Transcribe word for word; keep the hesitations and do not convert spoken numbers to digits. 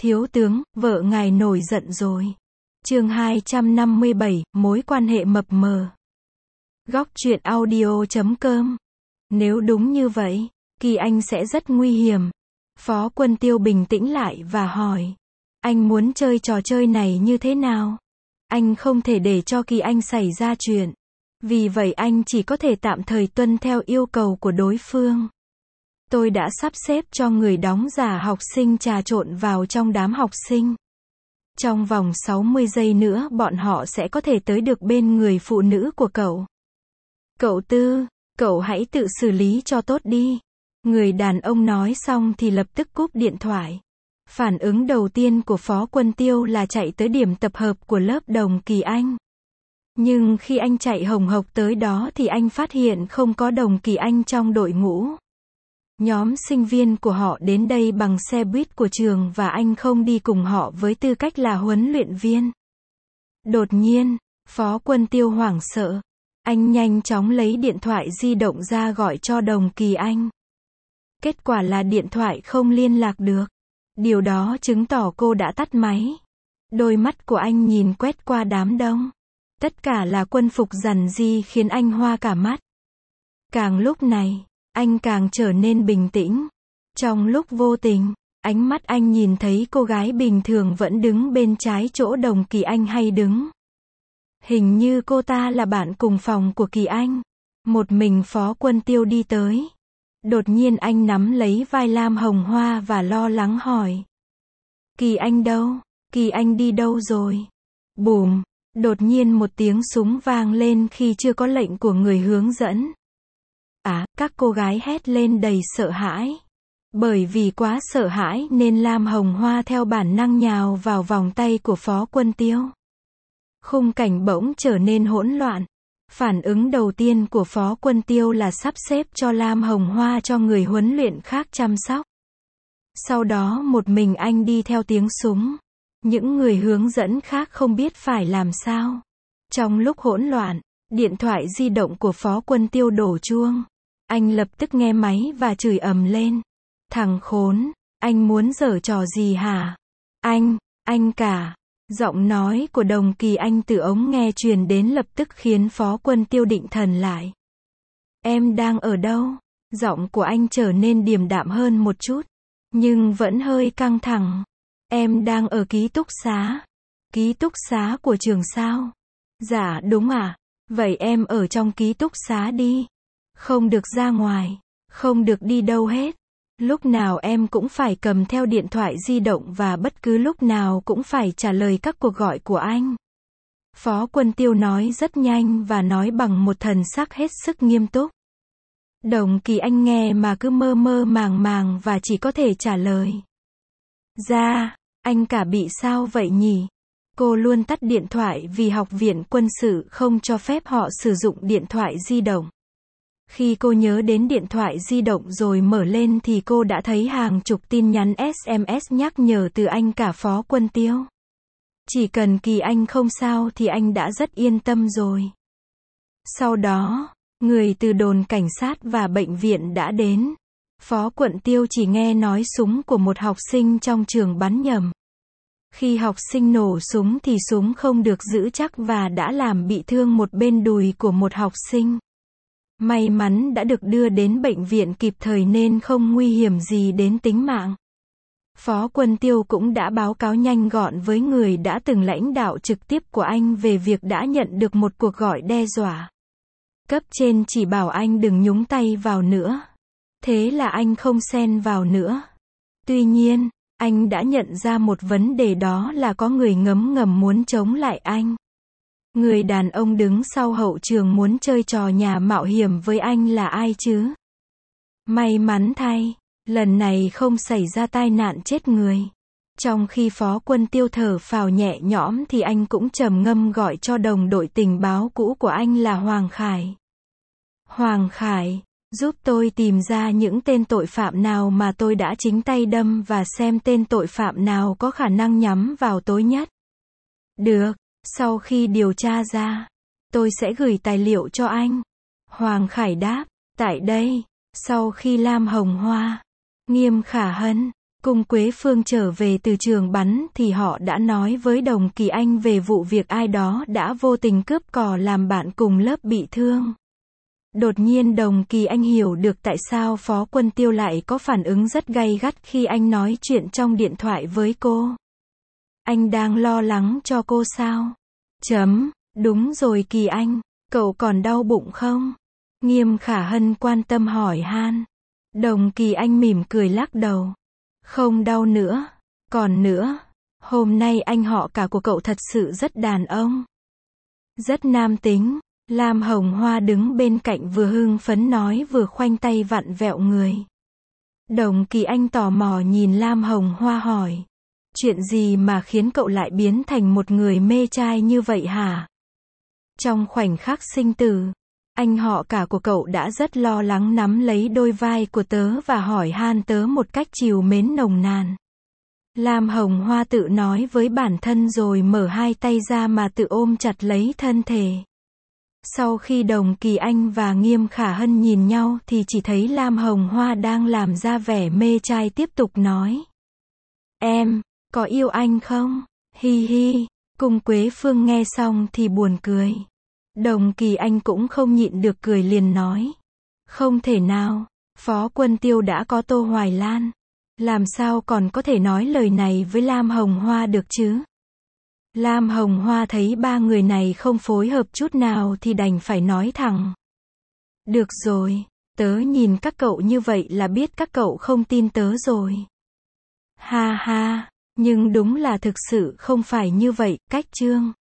Thiếu tướng, vợ ngài nổi giận rồi. Chương hai trăm năm mươi bảy, mối quan hệ mập mờ. Góc truyện audio chấm com. Nếu đúng như vậy, Kỳ Anh sẽ rất nguy hiểm. Phó Quân Tiêu bình tĩnh lại và hỏi. Anh muốn chơi trò chơi này như thế nào? Anh không thể để cho Kỳ Anh xảy ra chuyện. Vì vậy anh chỉ có thể tạm thời tuân theo yêu cầu của đối phương. Tôi đã sắp xếp cho người đóng giả học sinh trà trộn vào trong đám học sinh. Trong vòng sáu mươi giây nữa bọn họ sẽ có thể tới được bên người phụ nữ của cậu. Cậu Tư, cậu hãy tự xử lý cho tốt đi. Người đàn ông nói xong thì lập tức cúp điện thoại. Phản ứng đầu tiên của Phó Quân Tiêu là chạy tới điểm tập hợp của lớp Đồng Kỳ Anh. Nhưng khi anh chạy hồng hộc tới đó thì anh phát hiện không có Đồng Kỳ Anh trong đội ngũ. Nhóm sinh viên của họ đến đây bằng xe buýt của trường và anh không đi cùng họ với tư cách là huấn luyện viên. Đột nhiên, Phó Quân Tiêu hoảng sợ. Anh nhanh chóng lấy điện thoại di động ra gọi cho Đồng Kỳ Anh. Kết quả là điện thoại không liên lạc được. Điều đó chứng tỏ cô đã tắt máy. Đôi mắt của anh nhìn quét qua đám đông. Tất cả là quân phục rằn ri khiến anh hoa cả mắt. Càng lúc này, anh càng trở nên bình tĩnh. Trong lúc vô tình, ánh mắt anh nhìn thấy cô gái bình thường vẫn đứng bên trái chỗ Đồng Kỳ Anh hay đứng. Hình như cô ta là bạn cùng phòng của Kỳ Anh. Một mình Phó Quân Tiêu đi tới. Đột nhiên anh nắm lấy vai Lam Hồng Hoa và lo lắng hỏi. Kỳ Anh đâu? Kỳ Anh đi đâu rồi? Bùm! Đột nhiên một tiếng súng vang lên khi chưa có lệnh của người hướng dẫn. À, các cô gái hét lên đầy sợ hãi. Bởi vì quá sợ hãi nên Lam Hồng Hoa theo bản năng nhào vào vòng tay của Phó Quân Tiêu. Khung cảnh bỗng trở nên hỗn loạn. Phản ứng đầu tiên của Phó Quân Tiêu là sắp xếp cho Lam Hồng Hoa cho người huấn luyện khác chăm sóc. Sau đó một mình anh đi theo tiếng súng. Những người hướng dẫn khác không biết phải làm sao. Trong lúc hỗn loạn, điện thoại di động của Phó Quân Tiêu đổ chuông. Anh lập tức nghe máy và chửi ầm lên. Thằng khốn, anh muốn giở trò gì hả? Anh, anh cả. Giọng nói của Đồng Kỳ Anh từ ống nghe truyền đến lập tức khiến Phó Quân Tiêu định thần lại. Em đang ở đâu? Giọng của anh trở nên điềm đạm hơn một chút, nhưng vẫn hơi căng thẳng. Em đang ở ký túc xá. Ký túc xá của trường sao? Dạ đúng à. Vậy em ở trong ký túc xá đi. Không được ra ngoài, không được đi đâu hết. Lúc nào em cũng phải cầm theo điện thoại di động và bất cứ lúc nào cũng phải trả lời các cuộc gọi của anh. Phó Quân Tiêu nói rất nhanh và nói bằng một thần sắc hết sức nghiêm túc. Đồng Kỳ Anh nghe mà cứ mơ mơ màng màng và chỉ có thể trả lời. Dạ, anh cả bị sao vậy nhỉ? Cô luôn tắt điện thoại vì học viện quân sự không cho phép họ sử dụng điện thoại di động. Khi cô nhớ đến điện thoại di động rồi mở lên thì cô đã thấy hàng chục tin nhắn ét em ét nhắc nhở từ anh cả Phó Quân Tiêu. Chỉ cần Kỳ Anh không sao thì anh đã rất yên tâm rồi. Sau đó, người từ đồn cảnh sát và bệnh viện đã đến. Phó Quân Tiêu chỉ nghe nói súng của một học sinh trong trường bắn nhầm. Khi học sinh nổ súng thì súng không được giữ chắc và đã làm bị thương một bên đùi của một học sinh. May mắn đã được đưa đến bệnh viện kịp thời nên không nguy hiểm gì đến tính mạng. Phó Quân Tiêu cũng đã báo cáo nhanh gọn với người đã từng lãnh đạo trực tiếp của anh về việc đã nhận được một cuộc gọi đe dọa. Cấp trên chỉ bảo anh đừng nhúng tay vào nữa. Thế là anh không xen vào nữa. Tuy nhiên, anh đã nhận ra một vấn đề, đó là có người ngấm ngầm muốn chống lại anh. Người đàn ông đứng sau hậu trường muốn chơi trò nhà mạo hiểm với anh là ai chứ? May mắn thay, lần này không xảy ra tai nạn chết người. Trong khi Phó Quân Tiêu thở phào nhẹ nhõm thì anh cũng trầm ngâm gọi cho đồng đội tình báo cũ của anh là Hoàng Khải. Hoàng Khải, giúp tôi tìm ra những tên tội phạm nào mà tôi đã chính tay đâm và xem tên tội phạm nào có khả năng nhắm vào tôi nhất. Được. Sau khi điều tra ra, tôi sẽ gửi tài liệu cho anh. Hoàng Khải đáp, tại đây. Sau khi Lam Hồng Hoa, Nghiêm Khả Hân, Cung Quế Phương trở về từ trường bắn thì họ đã nói với Đồng Kỳ Anh về vụ việc ai đó đã vô tình cướp cò làm bạn cùng lớp bị thương. Đột nhiên Đồng Kỳ Anh hiểu được tại sao Phó Quân Tiêu lại có phản ứng rất gay gắt khi anh nói chuyện trong điện thoại với cô. Anh đang lo lắng cho cô sao? Chấm, đúng rồi Kỳ Anh, cậu còn đau bụng không? Nghiêm Khả Hân quan tâm hỏi han. Đồng Kỳ Anh mỉm cười lắc đầu. Không đau nữa. Còn nữa, hôm nay anh họ cả của cậu thật sự rất đàn ông. Rất nam tính. Lam Hồng Hoa đứng bên cạnh vừa hưng phấn nói vừa khoanh tay vặn vẹo người. Đồng Kỳ Anh tò mò nhìn Lam Hồng Hoa hỏi. Chuyện gì mà khiến cậu lại biến thành một người mê trai như vậy hả? Trong khoảnh khắc sinh tử, anh họ cả của cậu đã rất lo lắng nắm lấy đôi vai của tớ và hỏi han tớ một cách trìu mến nồng nàn. Lam Hồng Hoa tự nói với bản thân rồi mở hai tay ra mà tự ôm chặt lấy thân thể. Sau khi Đồng Kỳ Anh và Nghiêm Khả Hân nhìn nhau thì chỉ thấy Lam Hồng Hoa đang làm ra vẻ mê trai tiếp tục nói. Em, có yêu anh không? Hi hi. Cung Quế Phương nghe xong thì buồn cười. Đồng Kỳ Anh cũng không nhịn được cười liền nói. Không thể nào, Phó Quân Tiêu đã có Tô Hoài Lan. Làm sao còn có thể nói lời này với Lam Hồng Hoa được chứ? Lam Hồng Hoa thấy ba người này không phối hợp chút nào thì đành phải nói thẳng. Được rồi, tớ nhìn các cậu như vậy là biết các cậu không tin tớ rồi. Ha ha, nhưng đúng là thực sự không phải như vậy, Cách Trương.